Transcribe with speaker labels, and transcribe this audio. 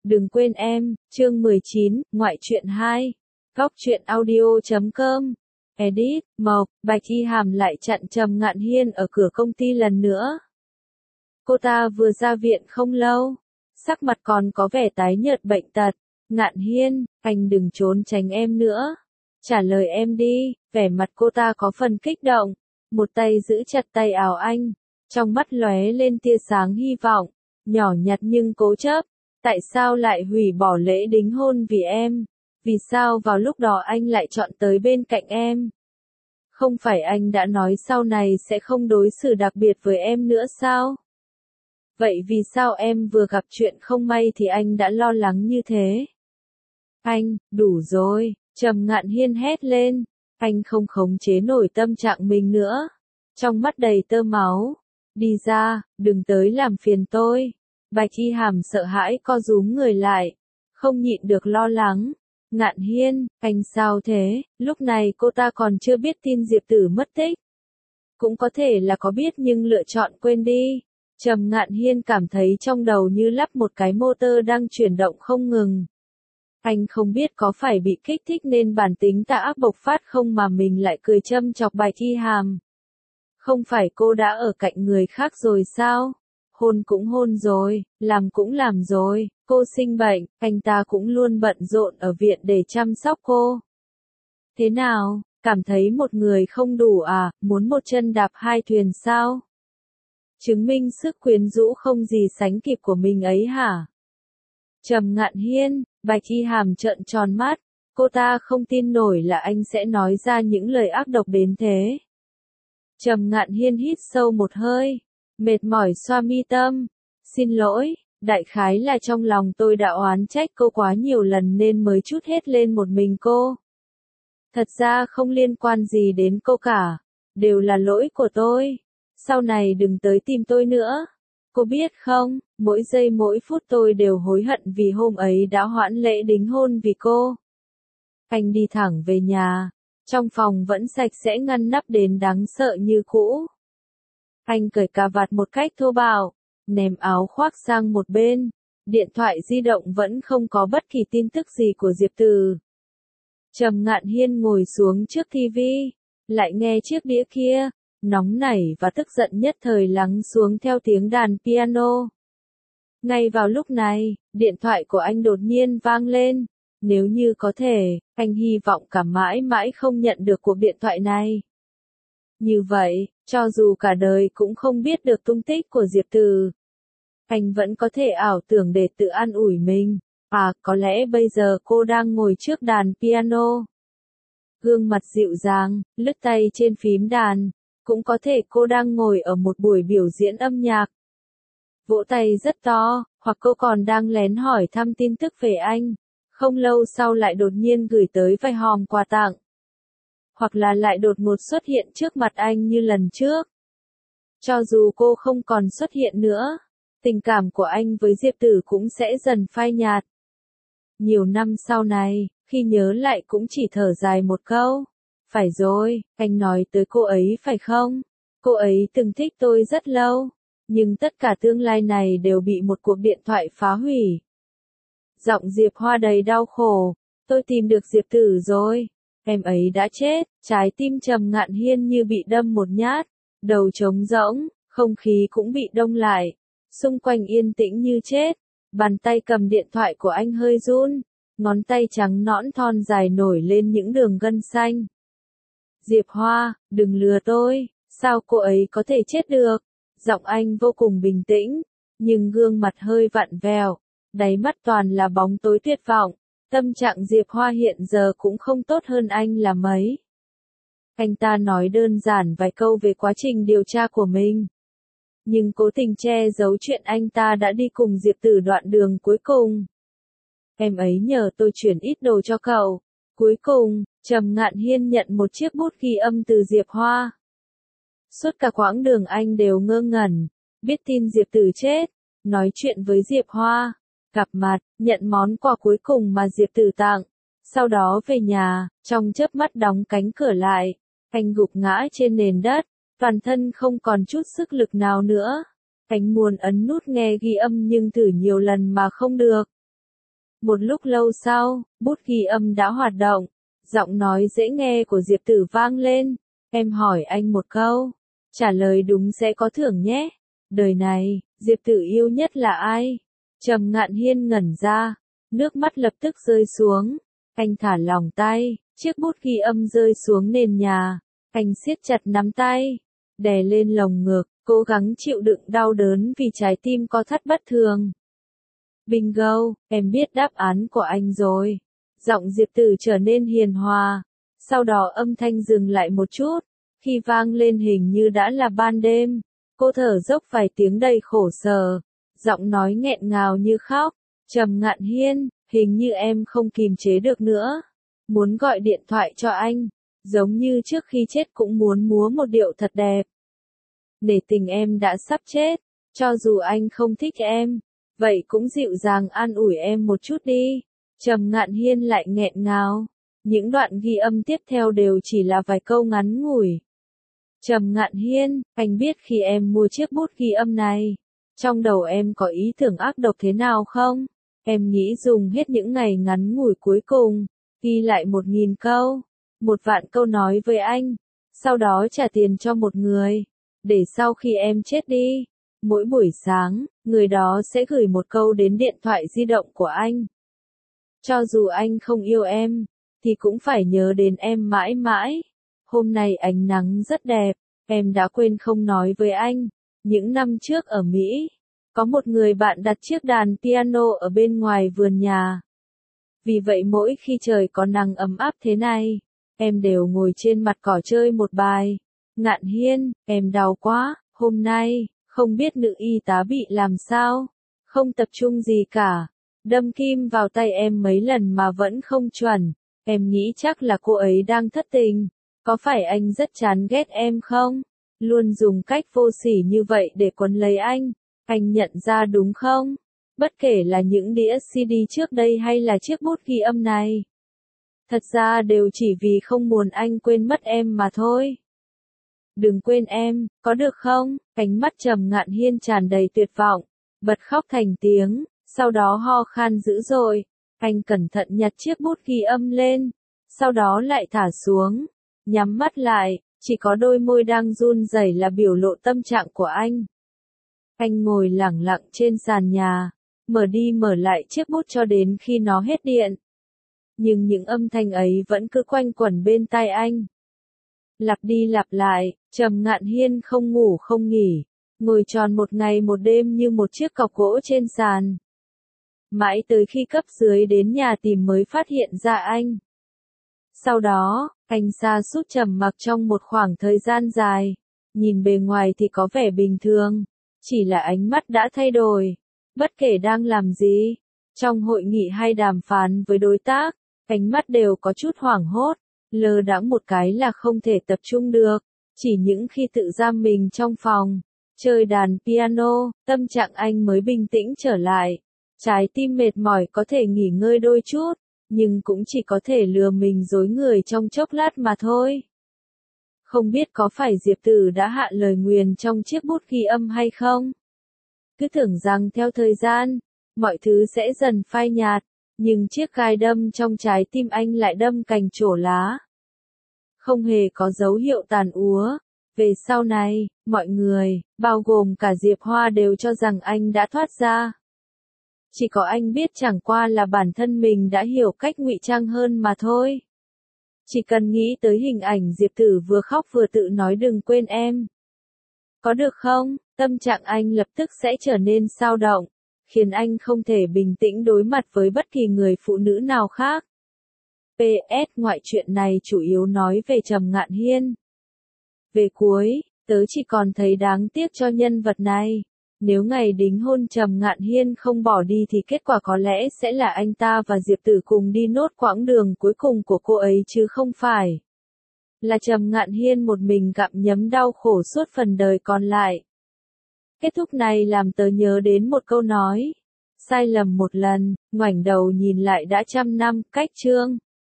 Speaker 1: Đừng quên em, chương 19, ngoại truyện 2. Góc truyện audio.com. Edit, Mộc, Bạch Y Hàm lại chặn Trầm Ngạn Hiên ở cửa công ty lần nữa. Cô ta vừa ra viện không lâu, sắc mặt còn có vẻ tái nhợt bệnh tật. Ngạn Hiên, anh đừng trốn tránh em nữa. Trả lời em đi, vẻ mặt cô ta có phần kích động. Một tay giữ chặt tay áo anh, trong mắt lóe lên tia sáng hy vọng, nhỏ nhặt nhưng cố chấp. Tại sao lại hủy bỏ lễ đính hôn vì em? Vì sao vào lúc đó anh lại chọn tới bên cạnh em? Không phải anh đã nói sau này sẽ không đối xử đặc biệt với em nữa sao? Vậy vì sao em vừa gặp chuyện không may thì anh đã lo lắng như thế? Anh, đủ rồi, Trầm Ngạn Hiên hét lên. Anh không khống chế nổi tâm trạng mình nữa. Trong mắt đầy tơ máu. Đi ra, đừng tới làm phiền tôi. Bạch Y Hàm sợ hãi co rúm người lại, không nhịn được lo lắng. Ngạn Hiên, anh sao thế? Lúc này cô ta còn chưa biết tin Diệp Tử mất tích. Cũng có thể là có biết nhưng lựa chọn quên đi. Trầm Ngạn Hiên cảm thấy trong đầu như lắp một cái motor đang chuyển động không ngừng. Anh không biết có phải bị kích thích nên bản tính tà ác bộc phát không mà mình lại cười châm chọc Bạch Y Hàm. Không phải cô đã ở cạnh người khác rồi sao? Hôn cũng hôn rồi, làm cũng làm rồi, cô sinh bệnh, anh ta cũng luôn bận rộn ở viện để chăm sóc cô. Thế nào, cảm thấy một người không đủ à, muốn một chân đạp hai thuyền sao? Chứng minh sức quyến rũ không gì sánh kịp của mình ấy hả? Trầm Ngạn Hiên, Bạch Y Hàm trợn tròn mắt, cô ta không tin nổi là anh sẽ nói ra những lời ác độc đến thế. Trầm Ngạn Hiên hít sâu một hơi, mệt mỏi xoa mi tâm. Xin lỗi, đại khái là trong lòng tôi đã oán trách cô quá nhiều lần nên mới trút hết lên một mình cô. Thật ra không liên quan gì đến cô cả, đều là lỗi của tôi. Sau này đừng tới tìm tôi nữa. Cô biết không, mỗi giây mỗi phút tôi đều hối hận vì hôm ấy đã hoãn lễ đính hôn vì cô. Anh đi thẳng về nhà, trong phòng vẫn sạch sẽ ngăn nắp đến đáng sợ như cũ. Anh cởi cà vạt một cách thô bạo, ném áo khoác sang một bên, điện thoại di động vẫn không có bất kỳ tin tức gì của Diệp Từ. Trầm Ngạn Hiên ngồi xuống trước tivi, lại nghe chiếc đĩa kia, nóng nảy và tức giận nhất thời lắng xuống theo tiếng đàn piano. Ngay vào lúc này, điện thoại của anh đột nhiên vang lên. Nếu như có thể, anh hy vọng cả mãi mãi không nhận được cuộc điện thoại này. Như vậy, cho dù cả đời cũng không biết được tung tích của Diệp Từ, anh vẫn có thể ảo tưởng để tự an ủi mình. À, có lẽ bây giờ cô đang ngồi trước đàn piano. Gương mặt dịu dàng, lướt tay trên phím đàn. Cũng có thể cô đang ngồi ở một buổi biểu diễn âm nhạc. Vỗ tay rất to, hoặc cô còn đang lén hỏi thăm tin tức về anh. Không lâu sau lại đột nhiên gửi tới vài hòm quà tặng. Hoặc là lại đột ngột xuất hiện trước mặt anh như lần trước. Cho dù cô không còn xuất hiện nữa, tình cảm của anh với Diệp Tử cũng sẽ dần phai nhạt. Nhiều năm sau này, khi nhớ lại cũng chỉ thở dài một câu. Phải rồi, anh nói tới cô ấy phải không? Cô ấy từng thích tôi rất lâu, nhưng tất cả tương lai này đều bị một cuộc điện thoại phá hủy. Giọng Diệp Hoa đầy đau khổ, tôi tìm được Diệp Tử rồi, em ấy đã chết. Trái tim Trầm Ngạn Hiên như bị đâm một nhát, đầu trống rỗng, không khí cũng bị đông lại, xung quanh yên tĩnh như chết. Bàn tay cầm điện thoại của anh hơi run, ngón tay trắng nõn thon dài nổi lên những đường gân xanh. Diệp Hoa, đừng lừa tôi, sao cô ấy có thể chết được? Giọng anh vô cùng bình tĩnh, nhưng gương mặt hơi vặn vẹo, đáy mắt toàn là bóng tối tuyệt vọng. Tâm trạng Diệp Hoa hiện giờ cũng không tốt hơn anh là mấy. Anh ta nói đơn giản vài câu về quá trình điều tra của mình, nhưng cố tình che giấu chuyện anh ta đã đi cùng Diệp Tử đoạn đường cuối cùng. Em ấy nhờ tôi chuyển ít đồ cho cậu. Cuối cùng, Trầm Ngạn Hiên nhận một chiếc bút ghi âm từ Diệp Hoa. Suốt cả quãng đường anh đều ngơ ngẩn, biết tin Diệp Tử chết, nói chuyện với Diệp Hoa, gặp mặt, nhận món quà cuối cùng mà Diệp Tử tặng. Sau đó về nhà, trong chớp mắt đóng cánh cửa lại, anh gục ngã trên nền đất, toàn thân không còn chút sức lực nào nữa. Anh muốn ấn nút nghe ghi âm nhưng thử nhiều lần mà không được. Một lúc lâu sau, bút ghi âm đã hoạt động. Giọng nói dễ nghe của Diệp Tử vang lên. Em hỏi anh một câu. Trả lời đúng sẽ có thưởng nhé. Đời này, Diệp Tử yêu nhất là ai? Trầm Ngạn Hiên ngẩn ra. Nước mắt lập tức rơi xuống. Anh thả lỏng tay. Chiếc bút ghi âm rơi xuống nền nhà. Anh siết chặt nắm tay. Đè lên lồng ngực. Cố gắng chịu đựng đau đớn vì trái tim co thắt bất thường. Bingo, em biết đáp án của anh rồi. Giọng Diệp Tử trở nên hiền hòa. Sau đó âm thanh dừng lại một chút. Khi vang lên hình như đã là ban đêm. Cô thở dốc vài tiếng đầy khổ sở. Giọng nói nghẹn ngào như khóc. Trầm Ngạn Hiên, hình như em không kìm chế được nữa. Muốn gọi điện thoại cho anh. Giống như trước khi chết cũng muốn múa một điệu thật đẹp. Để tình em đã sắp chết. Cho dù anh không thích em. Vậy cũng dịu dàng an ủi em một chút đi. Trầm Ngạn Hiên lại nghẹn ngào. Những đoạn ghi âm tiếp theo đều chỉ là vài câu ngắn ngủi. Trầm Ngạn Hiên, anh biết khi em mua chiếc bút ghi âm này, trong đầu em có ý tưởng ác độc thế nào không? Em nghĩ dùng hết những ngày ngắn ngủi cuối cùng, ghi lại 1000 câu, 1.000.000 câu nói với anh, sau đó trả tiền cho một người, để sau khi em chết đi, mỗi buổi sáng, người đó sẽ gửi một câu đến điện thoại di động của anh. Cho dù anh không yêu em, thì cũng phải nhớ đến em mãi mãi. Hôm nay ánh nắng rất đẹp, em đã quên không nói với anh. Những năm trước ở Mỹ, có một người bạn đặt chiếc đàn piano ở bên ngoài vườn nhà. Vì vậy mỗi khi trời có nắng ấm áp thế này, em đều ngồi trên mặt cỏ chơi một bài. Ngạn Hiên, em đau quá, hôm nay, không biết nữ y tá bị làm sao, không tập trung gì cả. Đâm kim vào tay em mấy lần mà vẫn không chuẩn, em nghĩ chắc là cô ấy đang thất tình. Có phải anh rất chán ghét em không? Luôn dùng cách vô sỉ như vậy để quấn lấy anh nhận ra đúng không? Bất kể là những đĩa CD trước đây hay là chiếc bút ghi âm này. Thật ra đều chỉ vì không muốn anh quên mất em mà thôi. Đừng quên em, có được không? Ánh mắt Trầm Ngạn Hiên tràn đầy tuyệt vọng, bật khóc thành tiếng, sau đó ho khan dữ dội. Anh cẩn thận nhặt chiếc bút ghi âm lên, sau đó lại thả xuống. Nhắm mắt lại, chỉ có đôi môi đang run rẩy là biểu lộ tâm trạng của anh. Anh ngồi lẳng lặng trên sàn nhà, mở đi mở lại chiếc bút cho đến khi nó hết điện. Nhưng những âm thanh ấy vẫn cứ quanh quẩn bên tai anh. Lặp đi lặp lại, Trầm Ngạn Hiên không ngủ không nghỉ, ngồi tròn một ngày một đêm như một chiếc cọc gỗ trên sàn. Mãi tới khi cấp dưới đến nhà tìm mới phát hiện ra anh. Sau đó, anh sa sút trầm mặc trong một khoảng thời gian dài. Nhìn bề ngoài thì có vẻ bình thường, chỉ là ánh mắt đã thay đổi. Bất kể đang làm gì, trong hội nghị hay đàm phán với đối tác, ánh mắt đều có chút hoảng hốt, lơ đãng một cái là không thể tập trung được. Chỉ những khi tự giam mình trong phòng, chơi đàn piano, tâm trạng anh mới bình tĩnh trở lại. Trái tim mệt mỏi có thể nghỉ ngơi đôi chút, nhưng cũng chỉ có thể lừa mình dối người trong chốc lát mà thôi. Không biết có phải Diệp Tử đã hạ lời nguyền trong chiếc bút ghi âm hay không? Cứ tưởng rằng theo thời gian, mọi thứ sẽ dần phai nhạt, nhưng chiếc gai đâm trong trái tim anh lại đâm cành trổ lá. Không hề có dấu hiệu tàn úa. Về sau này, mọi người, bao gồm cả Diệp Hoa đều cho rằng anh đã thoát ra. Chỉ có anh biết chẳng qua là bản thân mình đã hiểu cách ngụy trang hơn mà thôi. Chỉ cần nghĩ tới hình ảnh Diệp Tử vừa khóc vừa tự nói đừng quên em. Có được không? Tâm trạng anh lập tức sẽ trở nên xao động, khiến anh không thể bình tĩnh đối mặt với bất kỳ người phụ nữ nào khác. PS, ngoại truyện này chủ yếu nói về Trầm Ngạn Hiên. Về cuối, tớ chỉ còn thấy đáng tiếc cho nhân vật này. Nếu ngày đính hôn Trầm Ngạn Hiên không bỏ đi thì kết quả có lẽ sẽ là anh ta và Diệp Tử cùng đi nốt quãng đường cuối cùng của cô ấy chứ không phải là Trầm Ngạn Hiên một mình gặm nhấm đau khổ suốt phần đời còn lại. Kết thúc này làm tớ nhớ đến một câu nói. Sai lầm một lần, ngoảnh đầu nhìn lại đã trăm năm, cách chương.